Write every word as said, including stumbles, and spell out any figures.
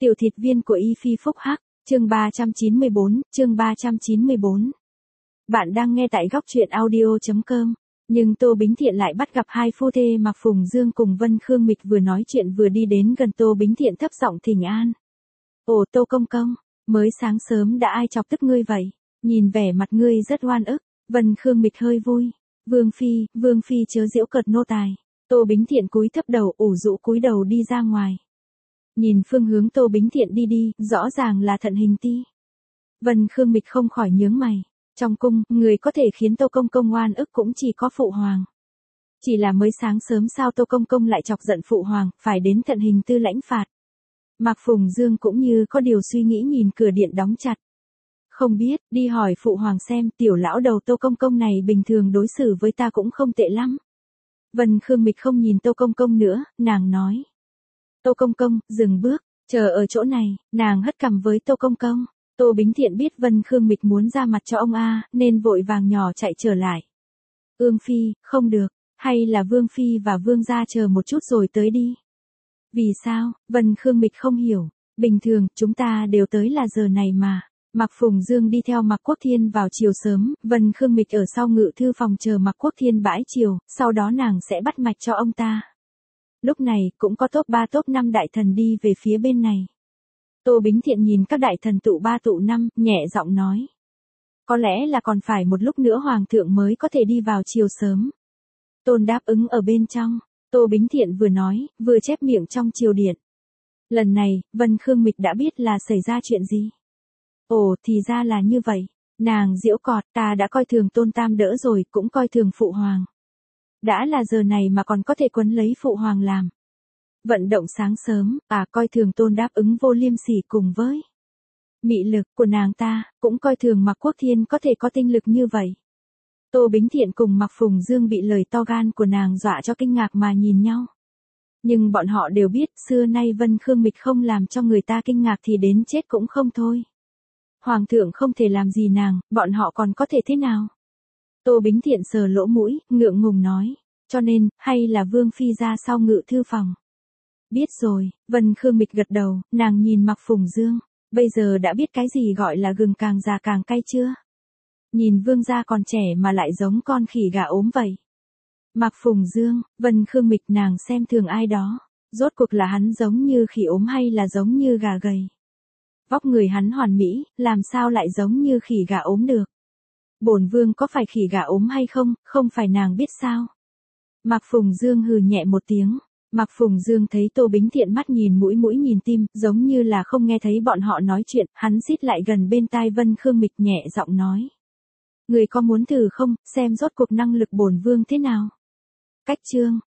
Tiểu thịt viên của Y Phi Phúc Hắc, chương ba trăm chín mươi bốn, chương ba trăm chín mươi bốn. Bạn đang nghe tại góc truyện audio chấm com. Nhưng Tô Bính Thiện lại bắt gặp hai phu thê Mạc Phùng Dương cùng Vân Khương Mịch vừa nói chuyện vừa đi đến gần Tô Bính Thiện thấp giọng thỉnh an. Ồ Tô Công Công, mới sáng sớm đã ai chọc tức ngươi vậy? Nhìn vẻ mặt ngươi rất oan ức. Vân Khương Mịch hơi vui. Vương Phi, Vương Phi chớ giễu cợt nô tài. Tô Bính Thiện cúi thấp đầu ủ rũ cúi đầu đi ra ngoài. Nhìn phương hướng Tô Bính Thiện đi đi, rõ ràng là Thận Hình Ti. Vân Khương Mịch không khỏi nhướng mày. Trong cung, người có thể khiến Tô Công Công oan ức cũng chỉ có Phụ Hoàng. Chỉ là mới sáng sớm sao Tô Công Công lại chọc giận Phụ Hoàng, phải đến Thận Hình Tư lãnh phạt. Mạc Phùng Dương cũng như có điều suy nghĩ nhìn cửa điện đóng chặt. Không biết, đi hỏi Phụ Hoàng xem tiểu lão đầu Tô Công Công này bình thường đối xử với ta cũng không tệ lắm. Vân Khương Mịch không nhìn Tô Công Công nữa, nàng nói. Tô Công Công, dừng bước, chờ ở chỗ này, nàng hất cằm với Tô Công Công. Tô Bính Thiện biết Vân Khương Mịch muốn ra mặt cho ông A, nên vội vàng nhỏ chạy trở lại. Ương Phi, không được, hay là Vương Phi và Vương gia chờ một chút rồi tới đi. Vì sao? Vân Khương Mịch không hiểu, bình thường, chúng ta đều tới là giờ này mà. Mạc Phùng Dương đi theo Mạc Quốc Thiên vào chiều sớm, Vân Khương Mịch ở sau ngự thư phòng chờ Mạc Quốc Thiên bãi chiều, sau đó nàng sẽ bắt mạch cho ông ta. Lúc này, cũng có top ba top năm đại thần đi về phía bên này. Tô Bính Thiện nhìn các đại thần tụ ba tụ năm, nhẹ giọng nói. Có lẽ là còn phải một lúc nữa Hoàng thượng mới có thể đi vào chiều sớm. Tôn đáp ứng ở bên trong, Tô Bính Thiện vừa nói, vừa chép miệng trong triều điện. Lần này, Vân Khương Mịch đã biết là xảy ra chuyện gì. Ồ, thì ra là như vậy. Nàng giễu cọt, ta đã coi thường Tôn Tam đỡ rồi, cũng coi thường Phụ Hoàng. Đã là giờ này mà còn có thể quấn lấy Phụ Hoàng làm. Vận động sáng sớm, à coi thường Tôn đáp ứng vô liêm sỉ cùng với mị lực của nàng ta, cũng coi thường Mạc Quốc Thiên có thể có tinh lực như vậy. Tô Bính Thiện cùng Mạc Phùng Dương bị lời to gan của nàng dọa cho kinh ngạc mà nhìn nhau. Nhưng bọn họ đều biết, xưa nay Vân Khương Mịch không làm cho người ta kinh ngạc thì đến chết cũng không thôi. Hoàng thượng không thể làm gì nàng, bọn họ còn có thể thế nào? Tô Bính Thiện sờ lỗ mũi, ngượng ngùng nói, cho nên, hay là Vương Phi ra sau ngự thư phòng. Biết rồi, Vân Khương Mịch gật đầu, nàng nhìn Mạc Phùng Dương, bây giờ đã biết cái gì gọi là gừng càng già càng cay chưa? Nhìn Vương gia còn trẻ mà lại giống con khỉ gà ốm vậy. Mạc Phùng Dương, Vân Khương Mịch nàng xem thường ai đó, rốt cuộc là hắn giống như khỉ ốm hay là giống như gà gầy? Vóc người hắn hoàn mỹ, làm sao lại giống như khỉ gà ốm được? Bổn Vương có phải khỉ gà ốm hay không, không phải nàng biết sao? Mạc Phùng Dương hừ nhẹ một tiếng. Mạc Phùng Dương thấy Tô Bính Thiện mắt nhìn mũi mũi nhìn tim, giống như là không nghe thấy bọn họ nói chuyện, hắn xít lại gần bên tai Vân Khương Mịch nhẹ giọng nói. Người có muốn thử không, xem rốt cuộc năng lực bổn Vương thế nào? Cách chương,